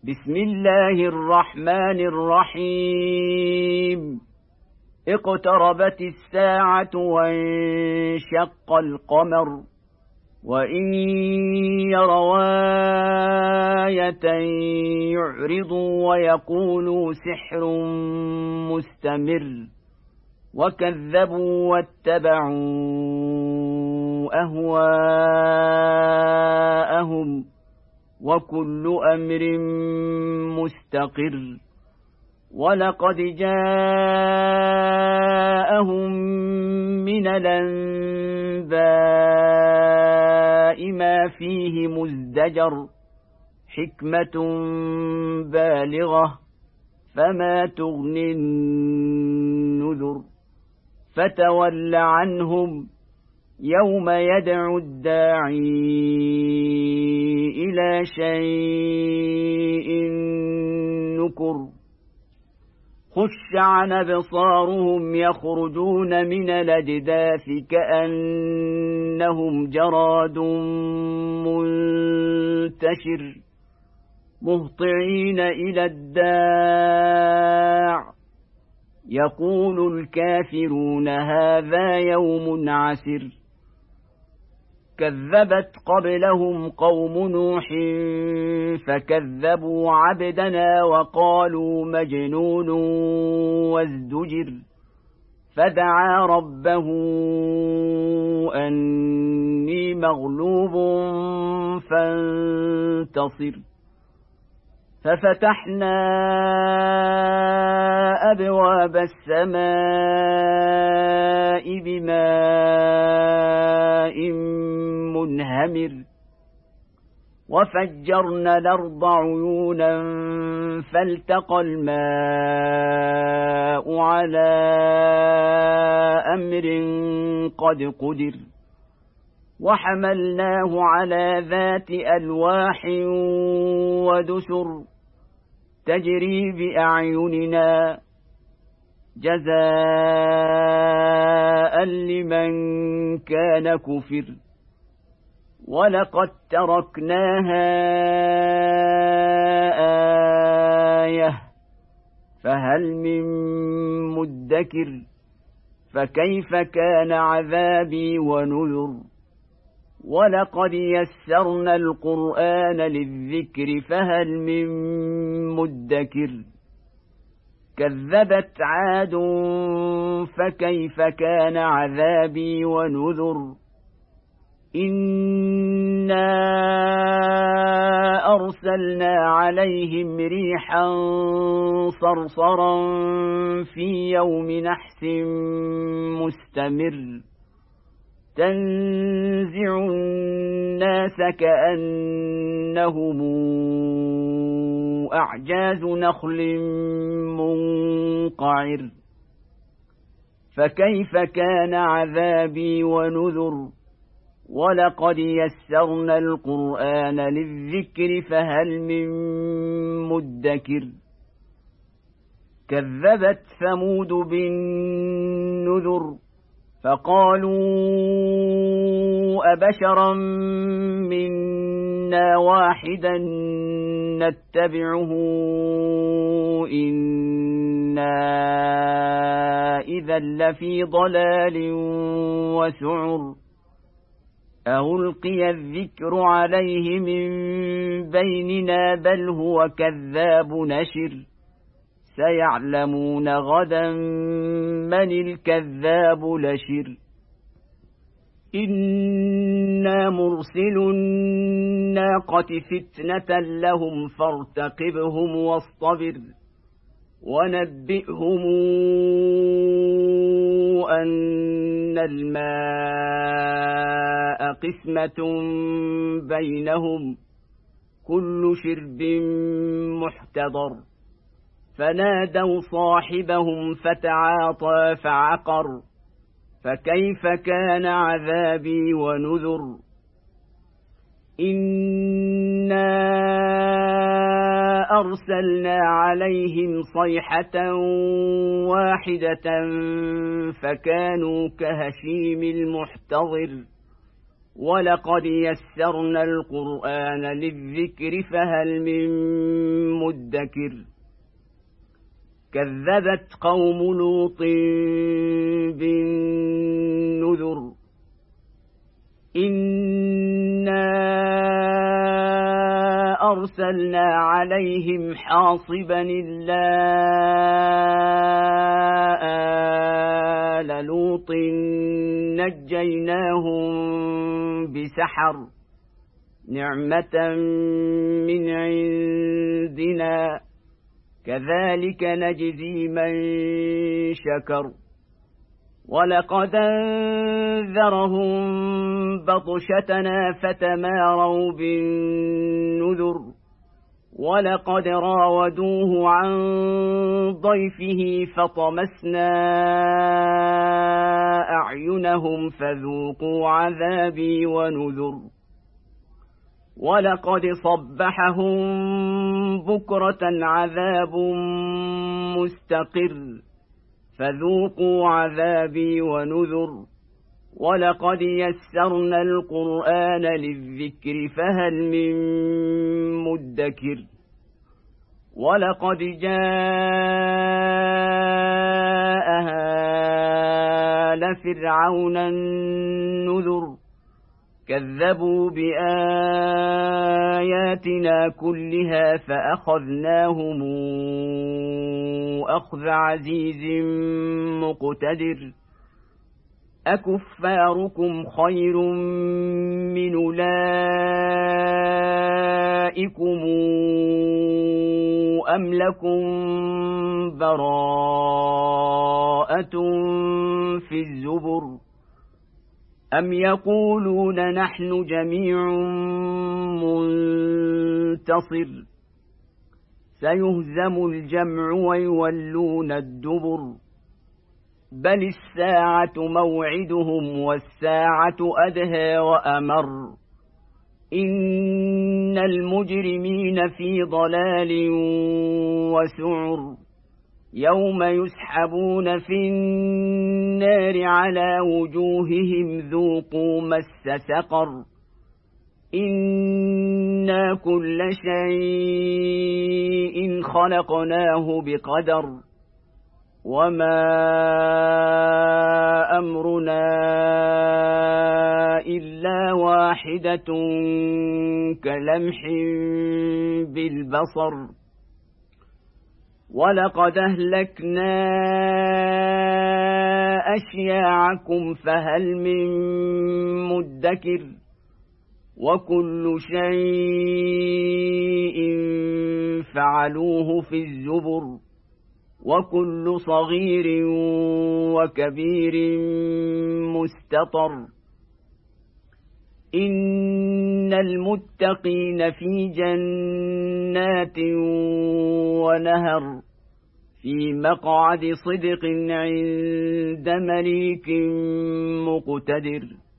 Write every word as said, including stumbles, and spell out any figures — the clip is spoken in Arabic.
بسم الله الرحمن الرحيم. اقتربت الساعة وانشق القمر وإن يروا آية يعرضوا ويقولوا سحر مستمر وكذبوا واتبعوا أهواءهم وكل أمر مستقر. ولقد جاءهم من الأنباء ما فيه مزدجر حكمة بالغة فما تغني النذر. فتول عنهم يوم يدعو الداعي إلى شيء نكر. خش عن أبصارهم يخرجون من الأجداث كأنهم جراد منتشر مهطعين إلى الداع يقول الكافرون هذا يوم عسر. كذبت قبلهم قوم نوح فكذبوا عبدنا وقالوا مجنون وازدجر. فدعا ربه أني مغلوب فانتصر. ففتحنا أبواب السماء بماء منهمر وفجرنا الأرض عيونا فالتقى الماء على أمر قد قدر. وحملناه على ذات ألواح ودسر تجري بأعيننا جزاء لمن كان كفر. ولقد تركناها آية فهل من مدكر. فكيف كان عذابي ونذر. ولقد يسرنا القرآن للذكر فهل من مدكر. كذبت عاد فكيف كان عذابي ونذر. إنا أرسلنا عليهم ريحا صرصرا في يوم نحس مستمر تنزع الناس كأنهم أعجاز نخل منقعر. فكيف كان عذابي ونذر. ولقد يسرنا القرآن للذكر فهل من مدكر. كذبت ثمود بالنذر فقالوا أبشرا منا واحدا نتبعه إنا إذا لفي ضلال وسعر. ألقي الذكر عليه من بيننا بل هو كذاب نشر. سيعلمون غدا من الكذاب لشر. إنا مرسل الناقة فتنة لهم فارتقبهم واصطبر. ونبئهم أن الماء قسمة بينهم كل شرب محتضر. فنادوا صاحبهم فتعاطى فعقر. فكيف كان عذابي ونذر. إنا أرسلنا عليهم صيحة واحدة فكانوا كهشيم المحتضر. ولقد يسرنا القرآن للذكر فهل من مدكر كذبت قوم لوط بالنذر إنا أرسلنا عليهم حاصبا إلا آل لوط نجيناهم بسحر نعمة من عندنا كذلك نجزي من شكر ولقد أنذرهم بطشتنا فتماروا بالنذر ولقد راودوه عن ضيفه فطمسنا أعينهم فذوقوا عذابي ونذر ولقد صبحهم بكرة عذاب مستقر فذوقوا عذابي ونذر ولقد يسرنا القرآن للذكر فهل من مدكر ولقد جاء آل فرعون النذر كذبوا بآياتنا كلها فأخذناهم أخذ عزيز مقتدر أكفاركم خير من أولئكم أم لكم براءة في الزبر أم يقولون نحن جميع منتصر سيهزم الجمع ويولون الدبر بل الساعة موعدهم والساعة أدهى وأمر إن المجرمين في ضلال وسعر يوم يسحبون في النار على وجوههم ذوقوا مس سقر إنا كل شيء خلقناه بقدر وما أمرنا إلا واحدة كلمح بالبصر ولقد أهلكنا أشياعكم فهل من مدكر وكل شيء فعلوه في الزبر وكل صغير وكبير مستطر إن المتقين في جنات ونهر في مقعد صدق عند مليك مقتدر.